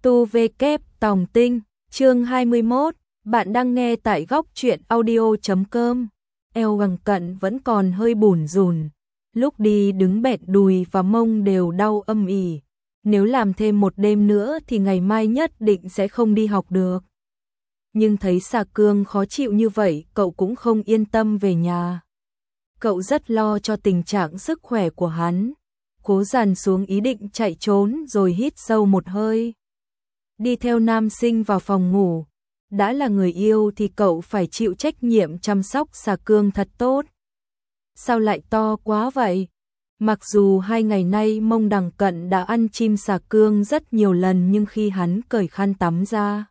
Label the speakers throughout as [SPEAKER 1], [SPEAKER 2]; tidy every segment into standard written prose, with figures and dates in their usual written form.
[SPEAKER 1] Tu V kép tòng tinh, chương 21, bạn đang nghe tại góc truyện audio.com. Eo Đằng Cận vẫn còn hơi bủn rủn, lúc đi đứng bẹt đùi và mông đều đau âm ỉ. Nếu làm thêm một đêm nữa thì ngày mai nhất định sẽ không đi học được. Nhưng thấy Xà Cương khó chịu như vậy, cậu cũng không yên tâm về nhà. Cậu rất lo cho tình trạng sức khỏe của hắn, cố dằn xuống ý định chạy trốn rồi hít sâu một hơi. Đi theo nam sinh vào phòng ngủ, đã là người yêu thì cậu phải chịu trách nhiệm chăm sóc Xà Cương thật tốt. Sao lại to quá vậy? Mặc dù 2 ngày nay mông Đằng Cận đã ăn chim Xà Cương rất nhiều lần, nhưng khi hắn cởi khăn tắm ra,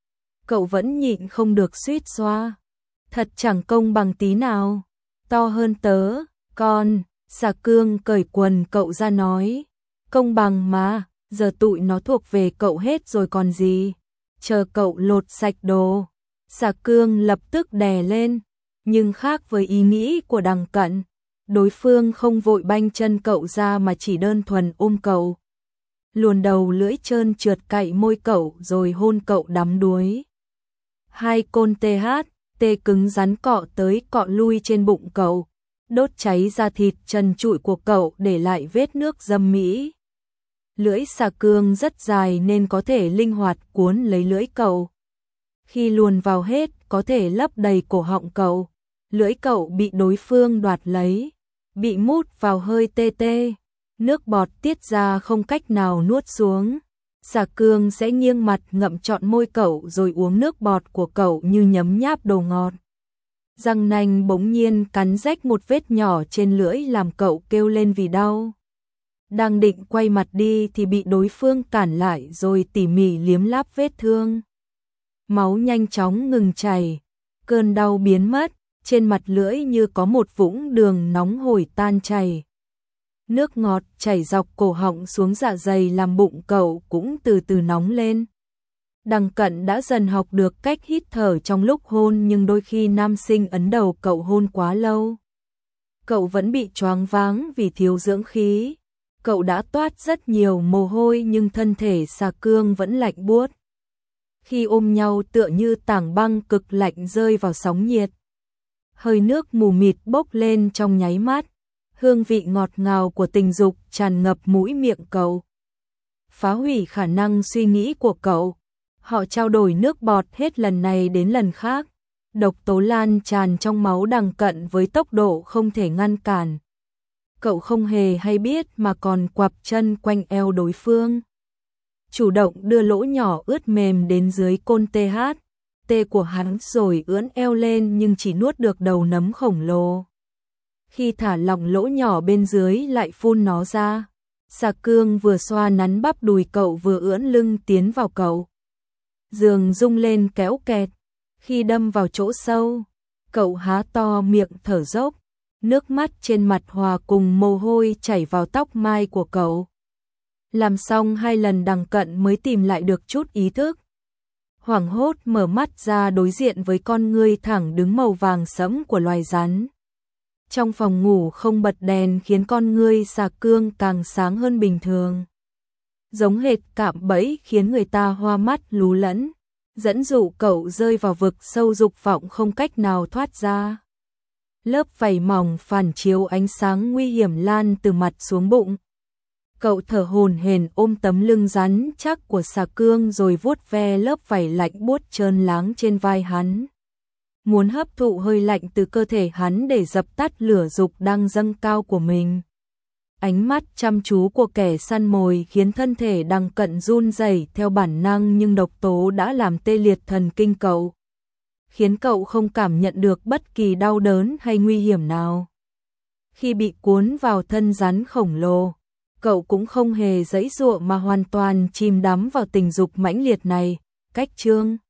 [SPEAKER 1] cậu vẫn nhịn không được suýt xoa. Thật chẳng công bằng tí nào. To hơn tớ, con. Xà Cương cởi quần cậu ra nói. Công bằng mà, giờ tụi nó thuộc về cậu hết rồi còn gì. Chờ cậu lột sạch đồ. Xà Cương lập tức đè lên. Nhưng khác với ý nghĩ của Đằng Cận, đối phương không vội banh chân cậu ra mà chỉ đơn thuần ôm cậu. Luồn đầu lưỡi trơn trượt cạy môi cậu rồi hôn cậu đắm đuối. Hai côn tê cứng rắn cọ tới cọ lui trên bụng cậu, đốt cháy da thịt trần trụi của cậu để lại vết nước dâm mỹ. Lưỡi Xà Cương rất dài nên có thể linh hoạt cuốn lấy lưỡi cậu. Khi luồn vào hết có thể lấp đầy cổ họng cậu. Lưỡi cậu bị đối phương đoạt lấy, bị mút vào hơi tê tê, nước bọt tiết ra không cách nào nuốt xuống. Xà Cương sẽ nghiêng mặt ngậm trọn môi cậu rồi uống nước bọt của cậu như nhấm nháp đồ ngọt. Răng nanh bỗng nhiên cắn rách một vết nhỏ trên lưỡi làm cậu kêu lên vì đau. Đang định quay mặt đi thì bị đối phương cản lại rồi tỉ mỉ liếm láp vết thương. Máu nhanh chóng ngừng chảy, cơn đau biến mất, trên mặt lưỡi như có một vũng đường nóng hổi tan chảy. Nước ngọt chảy dọc cổ họng xuống dạ dày làm bụng cậu cũng từ từ nóng lên. Đằng Cận đã dần học được cách hít thở trong lúc hôn, nhưng đôi khi nam sinh ấn đầu cậu hôn quá lâu, cậu vẫn bị choáng váng vì thiếu dưỡng khí. Cậu đã toát rất nhiều mồ hôi nhưng thân thể Xà Cương vẫn lạnh buốt. Khi ôm nhau tựa như tảng băng cực lạnh rơi vào sóng nhiệt. Hơi nước mù mịt bốc lên trong nháy mắt. Hương vị ngọt ngào của tình dục tràn ngập mũi miệng cậu, phá hủy khả năng suy nghĩ của cậu. Họ trao đổi nước bọt hết lần này đến lần khác. Độc tố lan tràn trong máu Đằng Cận với tốc độ không thể ngăn cản. Cậu không hề hay biết mà còn quặp chân quanh eo đối phương, chủ động đưa lỗ nhỏ ướt mềm đến dưới côn tê của hắn rồi ưỡn eo lên nhưng chỉ nuốt được đầu nấm khổng lồ. Khi thả lỏng lỗ nhỏ bên dưới lại phun nó ra. Xà Cương vừa xoa nắn bắp đùi cậu vừa ưỡn lưng tiến vào cậu. Giường rung lên kéo kẹt. Khi đâm vào chỗ sâu, cậu há to miệng thở dốc. Nước mắt trên mặt hòa cùng mồ hôi chảy vào tóc mai của cậu. Làm xong 2 lần Đằng Cận mới tìm lại được chút ý thức. Hoảng hốt mở mắt ra đối diện với con ngươi thẳng đứng màu vàng sẫm của loài rắn. Trong phòng ngủ không bật đèn khiến con ngươi Xà Cương càng sáng hơn bình thường. Giống hệt cạm bẫy khiến người ta hoa mắt lú lẫn, dẫn dụ cậu rơi vào vực sâu dục vọng không cách nào thoát ra. Lớp vảy mỏng phản chiếu ánh sáng nguy hiểm lan từ mặt xuống bụng. Cậu thở hổn hển ôm tấm lưng rắn chắc của Xà Cương rồi vuốt ve lớp vảy lạnh buốt trơn láng trên vai hắn. Muốn hấp thụ hơi lạnh từ cơ thể hắn để dập tắt lửa dục đang dâng cao của mình. Ánh mắt chăm chú của kẻ săn mồi khiến thân thể Đằng Cận run rẩy theo bản năng, nhưng độc tố đã làm tê liệt thần kinh cậu, khiến cậu không cảm nhận được bất kỳ đau đớn hay nguy hiểm nào. Khi bị cuốn vào thân rắn khổng lồ, cậu cũng không hề giãy giụa mà hoàn toàn chìm đắm vào tình dục mãnh liệt này. Cách chương